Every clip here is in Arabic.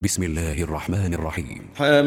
بسم الله الرحمن الرحيم.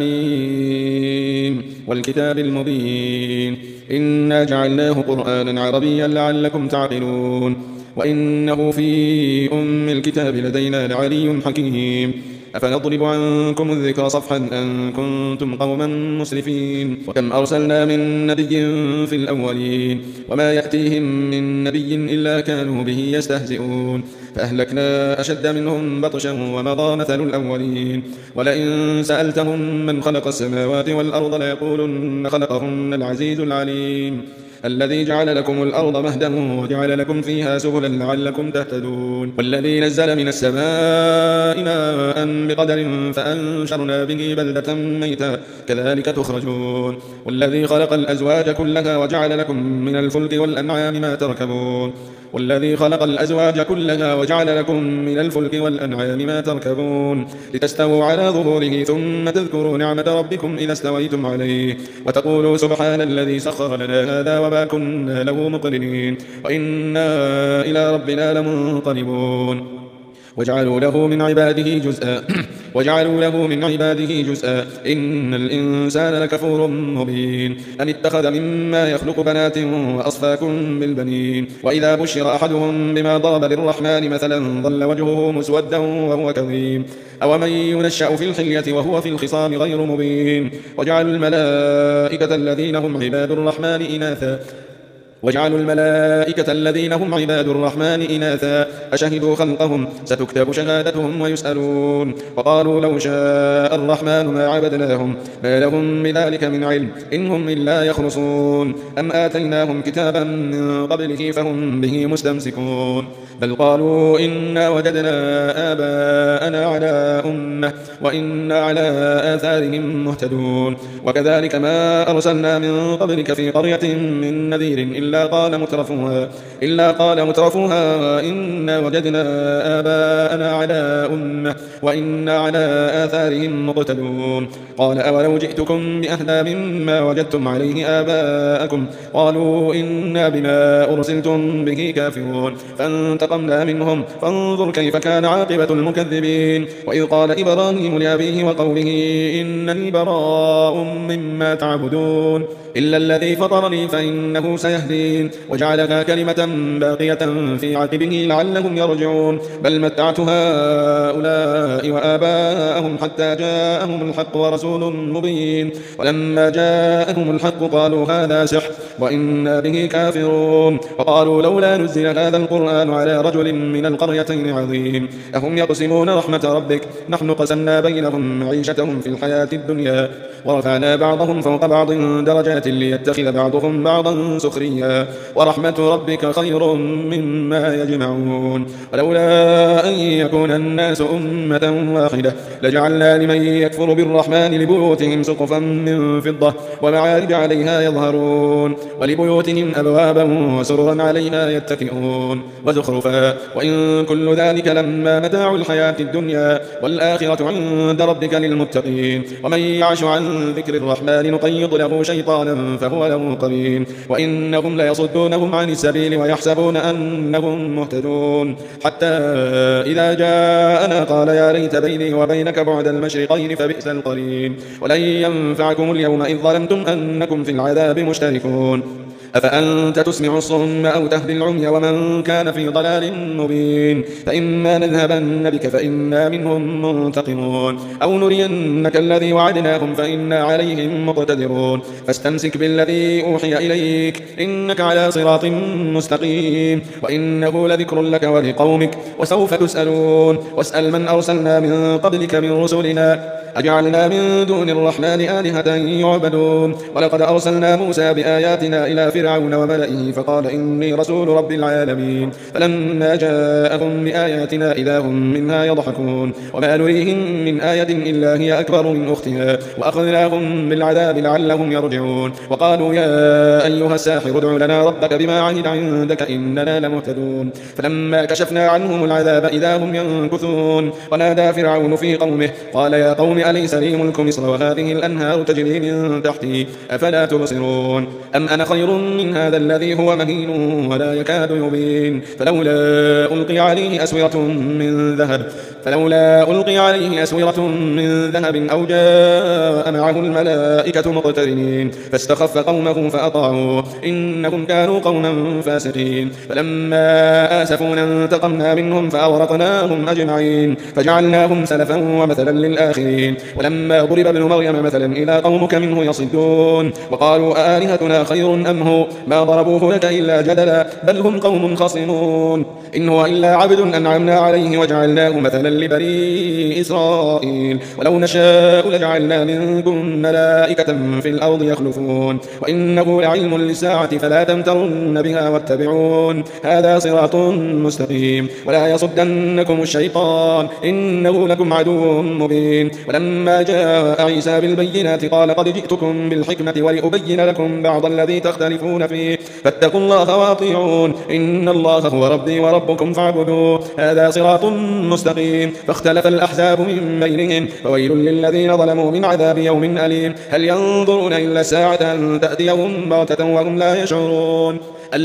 حميم والكتاب المبين إنا جعلناه قرآنا عربيا لعلكم تعقلون وإنه في الكتاب لدينا لعلي حكيم أفنضرب عنكم الذكر صفحا أن كنتم قوما مسرفين وكم أرسلنا من نبي في الأولين وما يأتيهم من نبي إلا كانوا به يستهزئون فأهلكنا أشد منهم بطشا ومضى مثل الأولين ولئن سألتهم من خلق السماوات والأرض ليقولن خلقهن العزيز العليم الذي جعل لكم الأرض مهدا وجعل لكم فيها سبلا لعلكم تهتدون والذي نزل من السماء ماء بقدر فأنشرنا به بلدة ميتا كذلك تخرجون والذي خلق الأزواج كلها وجعل لكم من الفلك والأنعام ما تركبون لتستووا على ظهوره ثم تذكروا نعمة ربكم إذا استويتم عليه وتقولوا سبحان الذي سخر لنا هذا وما كنا له مقرنين وإنا إلى ربنا لمنقلبون وجعلوا له من عباده جزءا إن الإنسان لكفور مبين أم اتخذ مما يخلق بنات وأصفاكم بالبنين وإذا بشر أحدهم بما ضرب للرحمن مثلا ظل وجهه مسودا وهو كظيم أومن ينشأ في الحلية وهو في الخصام غير مبين وجعلوا الملائكة الذين هم عباد الرحمن إناثا أشهدوا خلقهم ستكتب شهادتهم ويسألون وقالوا لو شاء الرحمن ما عبدناهم ما لهم بذلك من علم إن هم إلا يخرصون أم آتيناهم كتابا من قبله فهم به مستمسكون بل قالوا إنا وجدنا آباءنا على أمة وإنا على آثارهم مهتدون وكذلك ما أرسلنا من قبلك في قرية من نذير إلا قال مترفوها إنا وجدنا آباءنا على أمة وإنا على آثارهم مقتدون قال أولو جئتكم بأهدى مما وجدتم عليه آباءكم قالوا إنا بما أرسلتم به كافرون فانتقمنا منهم فانظر كيف كان عاقبة المكذبين وإذ قال إبراهيم لأبيه وقومه إنني براء مما تعبدون إلا الذي فطرني فإنه سيهدين وجعلها كلمة باقية في عقبه لعلهم يرجعون بل متعت هؤلاء وآباءهم حتى جاءهم الحق ورسول مبين ولما جاءهم الحق قالوا هذا سحر وإنا به كافرون وقالوا لولا نزل هذا القرآن على رجل من القريتين عظيم أهم يقسمون رحمة ربك نحن قسمنا بينهم معيشتهم في الحياة الدنيا ورفعنا بعضهم فوق بعض درجات ليتخذ بعضهم بعضا سخريا ورحمة ربك خير مما يجمعون ولولا أن يكون الناس أمة واحدة لجعلنا لمن يكفر بالرحمن لبيوتهم سقفا من فضة ومعارج عليها يظهرون ولبيوتهم أبوابا وسررا عليها يتكئون وزخرفا وإن كل ذلك لما متاع الحياة الدنيا والآخرة عند ربك للمتقين ومن يعش عن ذكر الرحمن نقيض له شيطانا فهو له قرين وإنهم ليصدونهم عن السبيل ويحسبون أنهم مهتدون حتى إذا جاءنا قال يا ليت بيني وبينك بعد المشرقين فبئس القرين ولن ينفعكم اليوم إذ ظلمتم أنكم في العذاب مشتركون أفأنت تسمع الصم أو تهدي العمي ومن كان في ضلال مبين فإما نذهبن بك فإنا منهم منتقمون أو نرينك الذي وعدناهم فإنا عليهم مقتدرون فاستمسك بالذي أوحي إليك إنك على صراط مستقيم وإنه لذكر لك ولقومك وسوف تسألون واسأل من أرسلنا من قبلك من رسلنا أجعلنا من دون الرحمن آلهة يعبدون ولقد أرسلنا موسى بآياتنا إلى فرعون وملئه فقال إني رسول رب العالمين فلما جاءهم بآياتنا إذا هم منها يضحكون وما نريهم من آية إلا هي أكبر من أختها وأخذناهم بالعذاب لعلهم يرجعون وقالوا يا أيها الساحر ادع لنا ربك بما عهد عندك إننا لمهتدون فلما كشفنا عنهم العذاب إذا هم ينكثون ونادى فرعون في قومه قال يا قوم أليس لي ملك مصر وهذه الأنهار تجري من تحتي أفلا تبصرون أم أنا خير من هذا الذي هو مهين ولا يكاد يبين فلولا ألقي عليه أسورة من ذهب فلولا ألقي عليه أسورة من ذهب أو جاء معه الملائكة مقترنين فاستخف قومه فأطاعوه إنهم كانوا قوما فاسقين فلما آسفونا انتقمنا منهم فأغرقناهم أجمعين فجعلناهم سلفا ومثلا للآخرين ولما ضرب ابن مريم مثلا إذا قومك منه يصدون وقالوا آلهتنا خير أم هو ما ضربوه لك إلا جدلا بل هم قوم خصمون إن هو إلا عبد أنعمنا عليه وجعلناه مثلا لبني إسرائيل ولو نشاء لجعلنا منكم ملائكة في الأرض يخلفون وإنه لعلم للساعة فلا تمترن بها واتبعون هذا صراط مستقيم ولا يصدنكم الشيطان إنه لكم عدو مبين ولما جاء عيسى بالبينات قال قد جئتكم بالحكمة ولأبين لكم بعض الذي تختلفون فيه فاتقوا الله وأطيعون إن الله هو ربي وربكم فاعبدوه هذا صراط مستقيم فاختلف الأحزاب من بينهم فويل للذين ظلموا من عذاب يوم أليم هل ينظرون إلا الساعة أن تأتيهم بغتة وهم لا يشعرون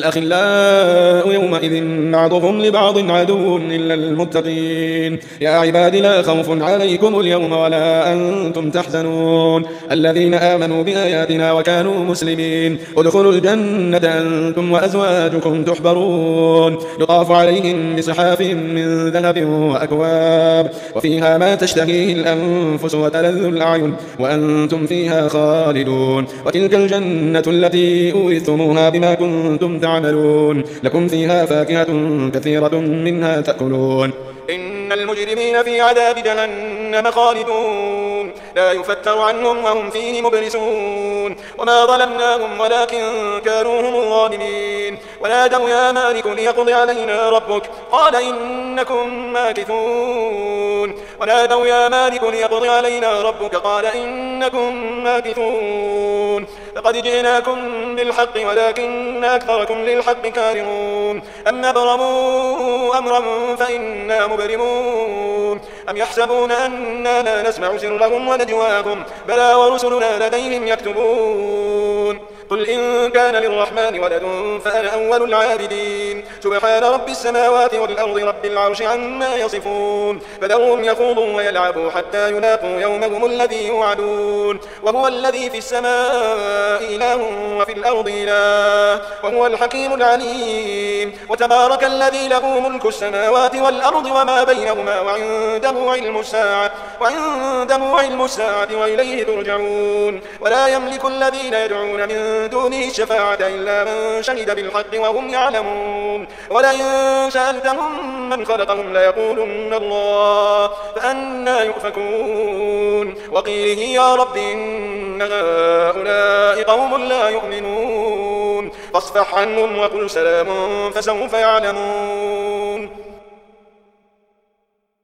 الأخلاء يومئذ بعضهم لبعض عدو إلا المتقين يا عباد لا خوف عليكم اليوم ولا أنتم تحزنون الذين آمنوا بآياتنا وكانوا مسلمين ادخلوا الجنة أنتم وأزواجكم تحبرون يطاف عليهم بصحاف من ذهب وأكواب وفيها ما تشتهيه الأنفس وتلذ الأعين وأنتم فيها خالدون وتلك الجنة التي أورثتموها بما كنتم تعملون لكم فيها فاكهة كثيرة منها تأكلون إن المجرمين في عذاب جهنم خالدون لا يفتر عنهم وهم فيه مبلسون وما ظلمناهم ولكن كانوا هم الظالمين ونادوا يا مالك ليقض علينا ربك قال إنكم ماكثون ونادوا يا مالك ليقض علينا ربك قال إنكم ماكثون لقد جئناكم بالحق ولكن أكثركم للحق كارهون أم أبرموا أمرا فإنا مبرمون أم يحسبون أننا لا نسمع سرهم ونجواهم بلى ورسلنا لديهم يكتبون قل إن كان للرحمن ولد فأنا أول العابدين سبحان رب السماوات والأرض رب العرش عما يصفون فذرهم يخوضوا ويلعبوا حتى يلاقوا يومهم الذي يوعدون وهو الذي في السماء إله وفي الأرض إله وهو الحكيم العليم وتبارك الذي له ملك السماوات والأرض وما بينهما وعنده علم الساعة وإليه ترجعون ولا يملك الذين يدعون من دونه الشفاعة إلا من شهد بالحق وهم يعلمون ولئن سألتهم من خلقهم ليقولن الله فأنى يؤفكون وقيله يا رب إن هؤلاء قوم لا يؤمنون فاصفح عنهم وقل سلام فسوف يعلمون